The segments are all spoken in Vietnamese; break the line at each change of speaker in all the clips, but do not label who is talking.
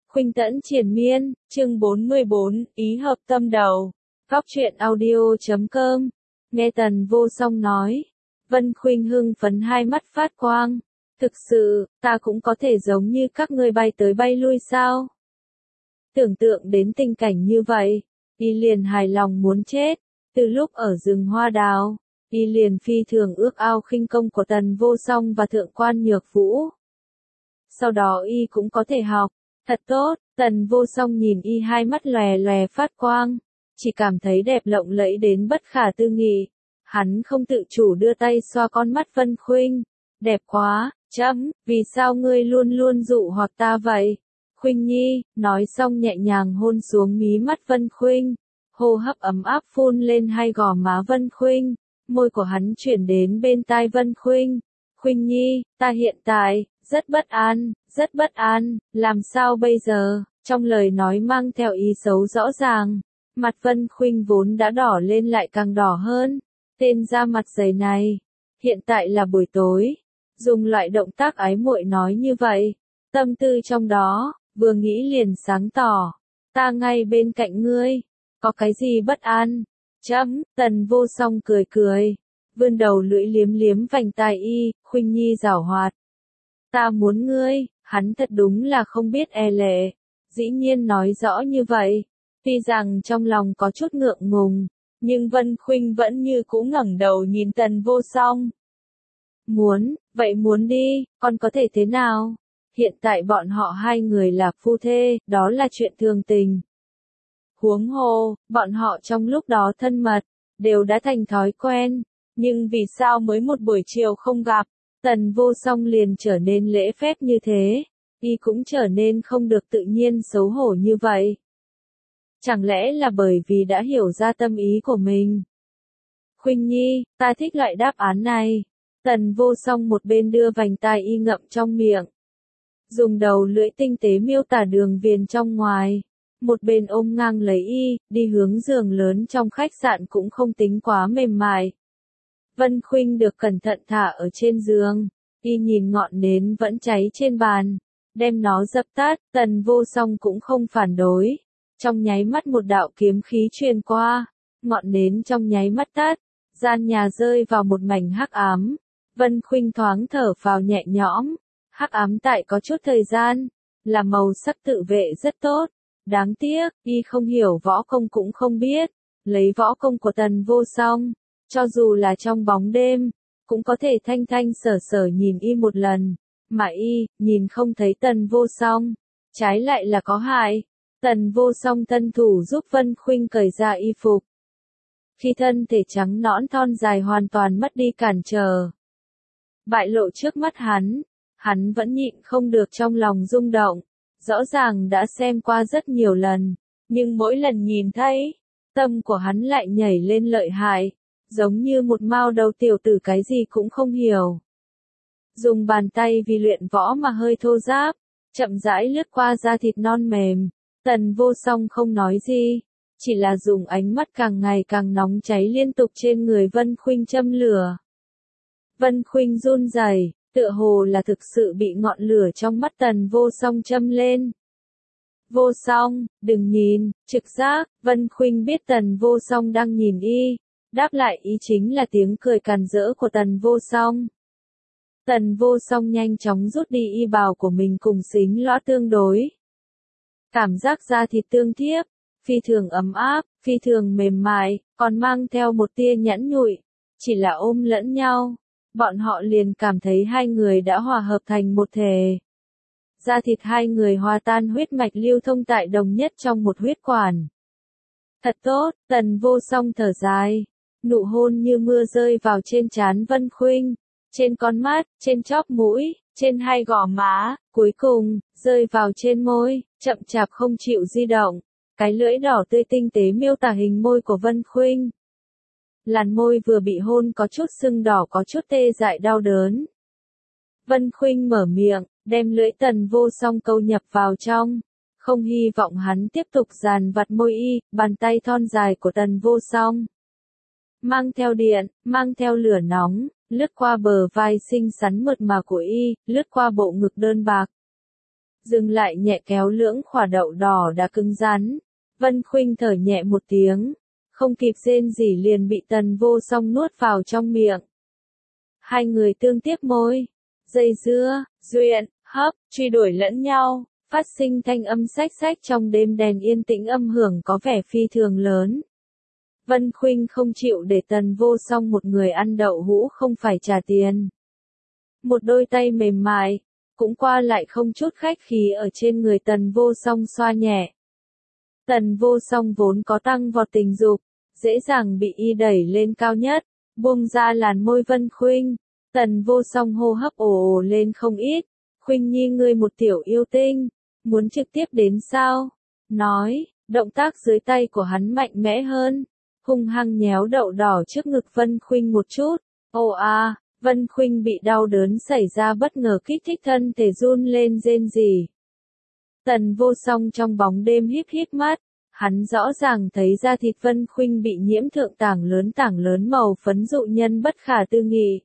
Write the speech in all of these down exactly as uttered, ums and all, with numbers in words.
Khuynh Tẫn Triền Miên, chương bốn mươi bốn, ý hợp tâm đầu. Góc truyện audio chấm com. Nghe Tần Vô Song nói. Vân Khuynh hưng phấn hai mắt phát quang. Thực sự, ta cũng có thể giống như các ngươi bay tới bay lui sao? Tưởng tượng đến tình cảnh như vậy, y liền hài lòng muốn chết. Từ lúc ở rừng hoa đào, y liền phi thường ước ao khinh công của Tần Vô Song và Thượng quan Nhược Vũ. Sau đó y cũng có thể học. Thật tốt, Tần Vô Song nhìn y hai mắt lòe lòe phát quang, chỉ cảm thấy đẹp lộng lẫy đến bất khả tư nghị. Hắn không tự chủ đưa tay xoa con mắt Vân Khuynh. Đẹp quá, chấm, vì sao ngươi luôn luôn dụ hoặc ta vậy? Khuynh Nhi, nói xong nhẹ nhàng hôn xuống mí mắt Vân Khuynh. Hô hấp ấm áp phun lên hai gò má Vân Khuynh, môi của hắn chuyển đến bên tai Vân Khuynh. Khuynh Nhi, ta hiện tại rất bất an, rất bất an, làm sao bây giờ? Trong lời nói mang theo ý xấu rõ ràng. Mặt Vân Khuynh vốn đã đỏ lên lại càng đỏ hơn. Tên da mặt dày này, hiện tại là buổi tối, dùng loại động tác ái muội nói như vậy, tâm tư trong đó, vừa nghĩ liền sáng tỏ. Ta ngay bên cạnh ngươi, có cái gì bất an? Chấm, Tần Vô Song cười cười, vươn đầu lưỡi liếm liếm vành tai y. Khuynh Nhi giảo hoạt. Ta muốn ngươi, hắn thật đúng là không biết e lệ. Dĩ nhiên nói rõ như vậy. Tuy rằng trong lòng có chút ngượng ngùng, nhưng Vân Khuynh vẫn như cũ ngẩng đầu nhìn Tần Vô Song. Muốn, vậy muốn đi, còn có thể thế nào? Hiện tại bọn họ hai người là phu thê, đó là chuyện thường tình. Huống hồ, bọn họ trong lúc đó thân mật, đều đã thành thói quen. Nhưng vì sao mới một buổi chiều không gặp, Tần Vô Song liền trở nên lễ phép như thế, y cũng trở nên không được tự nhiên xấu hổ như vậy. Chẳng lẽ là bởi vì đã hiểu ra tâm ý của mình? Khuynh Nhi, ta thích loại đáp án này. Tần Vô Song một bên đưa vành tai y ngậm trong miệng, dùng đầu lưỡi tinh tế miêu tả đường viền trong ngoài, một bên ôm ngang lấy y, đi hướng giường lớn trong khách sạn cũng không tính quá mềm mại. Vân Khuynh được cẩn thận thả ở trên giường, y nhìn ngọn nến vẫn cháy trên bàn, đem nó dập tắt. Tần Vô Song cũng không phản đối. Trong nháy mắt một đạo kiếm khí truyền qua, ngọn nến trong nháy mắt tắt, gian nhà rơi vào một mảnh hắc ám. Vân Khuynh thoáng thở phào nhẹ nhõm, hắc ám tại có chút thời gian, là màu sắc tự vệ rất tốt. Đáng tiếc, y không hiểu võ công cũng không biết, lấy võ công của Tần Vô Song, cho dù là trong bóng đêm, cũng có thể thanh thanh sở sở nhìn y một lần, mà y, nhìn không thấy Tần Vô Song, trái lại là có hại. Tần Vô Song thân thủ giúp Vân Khuynh cởi ra y phục. Khi thân thể trắng nõn thon dài hoàn toàn mất đi cản trở, bại lộ trước mắt hắn, hắn vẫn nhịn không được trong lòng rung động. Rõ ràng đã xem qua rất nhiều lần, nhưng mỗi lần nhìn thấy, tâm của hắn lại nhảy lên lợi hại, giống như một mao đầu tiểu tử cái gì cũng không hiểu. Dùng bàn tay vì luyện võ mà hơi thô ráp, chậm rãi lướt qua da thịt non mềm. Tần Vô Song không nói gì, chỉ là dùng ánh mắt càng ngày càng nóng cháy liên tục trên người Vân Khuynh châm lửa. Vân Khuynh run rẩy, tựa hồ là thực sự bị ngọn lửa trong mắt Tần Vô Song châm lên. Vô Song, đừng nhìn, trực giác. Vân Khuynh biết Tần Vô Song đang nhìn y, đáp lại ý chính là tiếng cười càn rỡ của Tần Vô Song. Tần Vô Song nhanh chóng rút đi y bào của mình cùng xính lõa tương đối. Cảm giác da thịt tương thiếp, phi thường ấm áp, phi thường mềm mại, còn mang theo một tia nhẵn nhụi, chỉ là ôm lẫn nhau. Bọn họ liền cảm thấy hai người đã hòa hợp thành một thể. Da thịt hai người hòa tan, huyết mạch lưu thông tại đồng nhất trong một huyết quản. Thật tốt, Tần Vô Song thở dài, nụ hôn như mưa rơi vào trên trán Vân Khuynh, trên con mắt, trên chóp mũi, trên hai gò má, cuối cùng, rơi vào trên môi, chậm chạp không chịu di động. Cái lưỡi đỏ tươi tinh tế miêu tả hình môi của Vân Khuynh. Làn môi vừa bị hôn có chút sưng đỏ, có chút tê dại đau đớn. Vân Khuynh mở miệng, đem lưỡi Tần Vô Song câu nhập vào trong, không hy vọng hắn tiếp tục dàn vặt môi y. Bàn tay thon dài của Tần Vô Song, mang theo điện, mang theo lửa nóng, lướt qua bờ vai xinh xắn mượt mà của y, lướt qua bộ ngực đơn bạc. dừng lại nhẹ kéo lưỡng quả đậu đỏ đã cứng rắn. Vân Khuynh thở nhẹ một tiếng, không kịp rên rỉ liền bị Tần Vô Song nuốt vào trong miệng. Hai người tương tiếp môi, dây dưa, duyện, hấp, truy đuổi lẫn nhau, phát sinh thanh âm xách xách trong đêm đèn yên tĩnh, âm hưởng có vẻ phi thường lớn. Vân Khuynh không chịu để Tần Vô Song một người ăn đậu hũ không phải trả tiền. Một đôi tay mềm mại, cũng qua lại không chút khách khí ở trên người Tần Vô Song xoa nhẹ. Tần Vô Song vốn có tăng vọt tình dục, dễ dàng bị y đẩy lên cao nhất, buông ra làn môi Vân Khuynh. Tần Vô Song hô hấp ồ ồ lên không ít. Khuynh Nhi, ngươi một tiểu yêu tinh, muốn trực tiếp đến sao? Nói, động tác dưới tay của hắn mạnh mẽ hơn, hung hăng nhéo đậu đỏ trước ngực Vân Khuynh một chút. Ồ a, Vân Khuynh bị đau đớn xảy ra bất ngờ kích thích thân thể run lên rên rỉ. Tần Vô Song trong bóng đêm híp híp mắt, hắn rõ ràng thấy da thịt Vân Khuynh bị nhiễm thượng tảng lớn tảng lớn màu phấn dụ nhân bất khả tư nghị.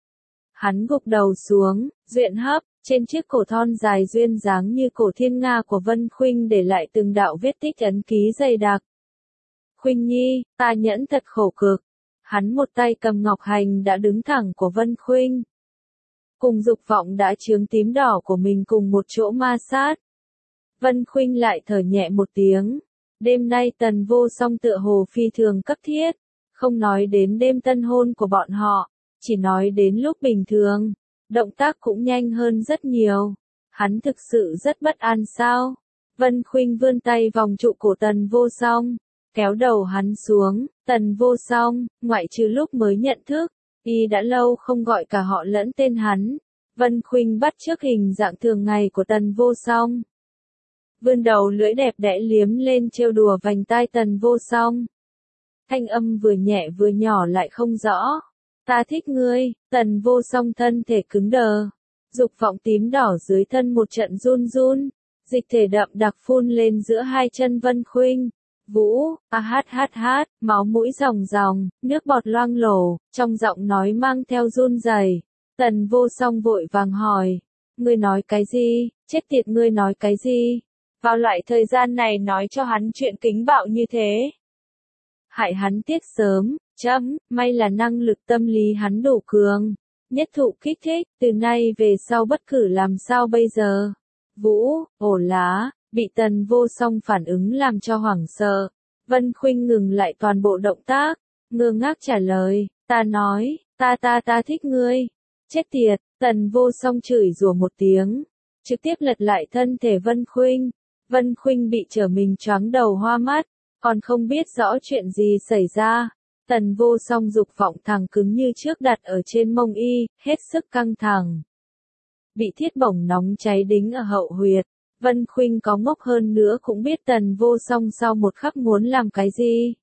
Hắn gục đầu xuống, duyện hấp, trên chiếc cổ thon dài duyên dáng như cổ thiên nga của Vân Khuynh để lại từng đạo vết tích ấn ký dày đặc. Khuynh Nhi, ta nhẫn thật khổ cực. Hắn một tay cầm ngọc hành đã đứng thẳng của Vân Khuynh, cùng dục vọng đã chướng tím đỏ của mình cùng một chỗ ma sát. Vân Khuynh lại thở nhẹ một tiếng. Đêm nay Tần Vô Song tựa hồ phi thường cấp thiết, không nói đến đêm tân hôn của bọn họ, chỉ nói đến lúc bình thường, động tác cũng nhanh hơn rất nhiều. Hắn thực sự rất bất an sao? Vân Khuynh vươn tay vòng trụ cổ Tần Vô Song, kéo đầu hắn xuống. Tần Vô Song, ngoại trừ lúc mới nhận thức, y đã lâu không gọi cả họ lẫn tên hắn. Vân Khuynh bắt chước hình dạng thường ngày của Tần Vô Song, vươn đầu lưỡi đẹp đẽ liếm lên trêu đùa vành tai Tần Vô Song. Thanh âm vừa nhẹ vừa nhỏ lại không rõ. Ta thích ngươi. Tần Vô Song thân thể cứng đờ, dục vọng tím đỏ dưới thân một trận run run, dịch thể đậm đặc phun lên giữa hai chân Vân Khuynh. Vũ, a hát hát hát, máu mũi ròng ròng, nước bọt loang lổ, trong giọng nói mang theo run rẩy. Tần Vô Song vội vàng hỏi, ngươi nói cái gì? Chết tiệt, ngươi nói cái gì? Vào loại thời gian này nói cho hắn chuyện kính bạo như thế, hại hắn tiết sớm. Chấm, may là năng lực tâm lý hắn đủ cường, nhất thụ kích thích, từ nay về sau bất cứ làm sao bây giờ. Vũ, ổ lá, bị Tần Vô Song phản ứng làm cho hoảng sợ. Vân Khuynh ngừng lại toàn bộ động tác, ngơ ngác trả lời, ta nói, ta ta ta thích ngươi. Chết tiệt. Tần Vô Song chửi rủa một tiếng, trực tiếp lật lại thân thể Vân Khuynh. Vân Khuynh bị trở mình choáng đầu hoa mắt, còn không biết rõ chuyện gì xảy ra. Tần Vô Song dục vọng thẳng cứng như trước đặt ở trên mông y, hết sức căng thẳng. Bị thiết bổng nóng cháy đính ở hậu huyệt. Vân Khuynh có ngốc hơn nữa cũng biết Tần Vô Song sau một khắc muốn làm cái gì.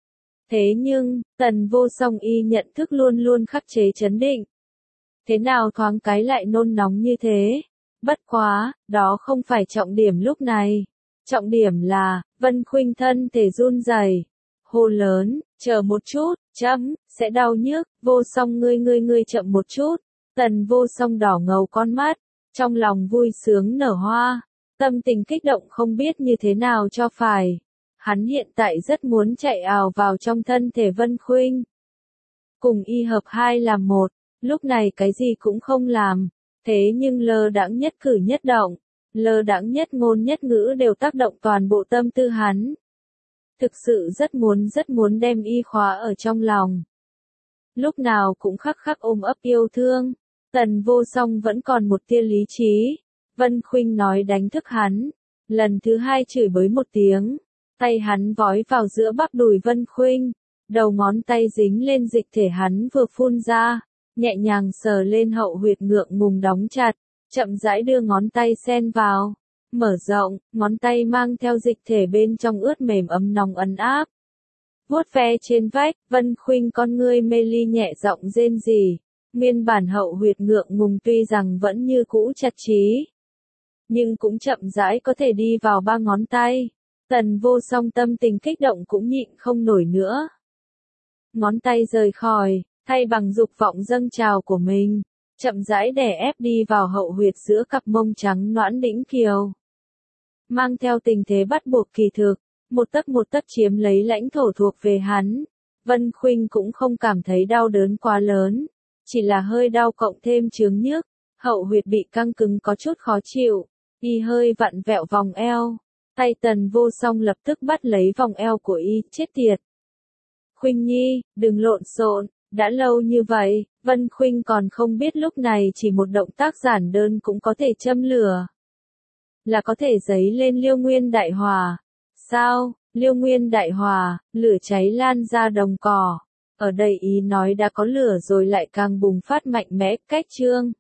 Thế nhưng, Tần Vô Song y nhận thức luôn luôn khắc chế trấn định. Thế nào thoáng cái lại nôn nóng như thế? Bất quá, đó không phải trọng điểm lúc này. Trọng điểm là, Vân Khuynh thân thể run rẩy, hô lớn, chờ một chút, chấm, sẽ đau nhức. Vô Song, ngươi ngươi ngươi chậm một chút. Tần Vô Song đỏ ngầu con mắt, trong lòng vui sướng nở hoa, tâm tình kích động không biết như thế nào cho phải. Hắn hiện tại rất muốn chạy ào vào trong thân thể Vân Khuynh, cùng y hợp hai làm một. Lúc này cái gì cũng không làm, thế nhưng lơ đãng nhất cử nhất động, lơ đãng nhất ngôn nhất ngữ đều tác động toàn bộ tâm tư hắn. Thực sự rất muốn rất muốn đem y khóa ở trong lòng, lúc nào cũng khắc khắc ôm ấp yêu thương. Tần Vô Song vẫn còn một tia lý trí. Vân Khuynh nói đánh thức hắn, lần thứ hai chửi bới một tiếng, tay hắn vói vào giữa bắp đùi Vân Khuynh, đầu ngón tay dính lên dịch thể hắn vừa phun ra, nhẹ nhàng sờ lên hậu huyệt ngượng ngùng đóng chặt, chậm rãi đưa ngón tay xen vào, mở rộng, ngón tay mang theo dịch thể bên trong ướt mềm ấm nóng ấm áp. Vuốt ve trên vách, Vân Khuynh con ngươi mê ly nhẹ giọng rên rỉ, nguyên bản hậu huyệt ngượng ngùng tuy rằng vẫn như cũ chặt chí, nhưng cũng chậm rãi có thể đi vào ba ngón tay. Tần Vô Song tâm tình kích động cũng nhịn không nổi nữa. Ngón tay rời khỏi, thay bằng dục vọng dâng trào của mình, chậm rãi đè ép đi vào hậu huyệt giữa cặp mông trắng nõn đĩnh kiều. Mang theo tình thế bắt buộc kỳ thực, một tấc một tấc chiếm lấy lãnh thổ thuộc về hắn. Vân Khuynh cũng không cảm thấy đau đớn quá lớn, chỉ là hơi đau cộng thêm chướng nhức, hậu huyệt bị căng cứng có chút khó chịu, y hơi vặn vẹo vòng eo, tay Tần Vô Song lập tức bắt lấy vòng eo của y, chết tiệt. Khuynh Nhi, đừng lộn xộn, đã lâu như vậy, Vân Khuynh còn không biết lúc này chỉ một động tác giản đơn cũng có thể châm lửa. Là có thể giấy lên Liêu Nguyên Đại Hòa. Sao, Liêu Nguyên Đại Hòa, lửa cháy lan ra đồng cỏ. Ở đây ý nói đã có lửa rồi lại càng bùng phát mạnh mẽ, cách chương.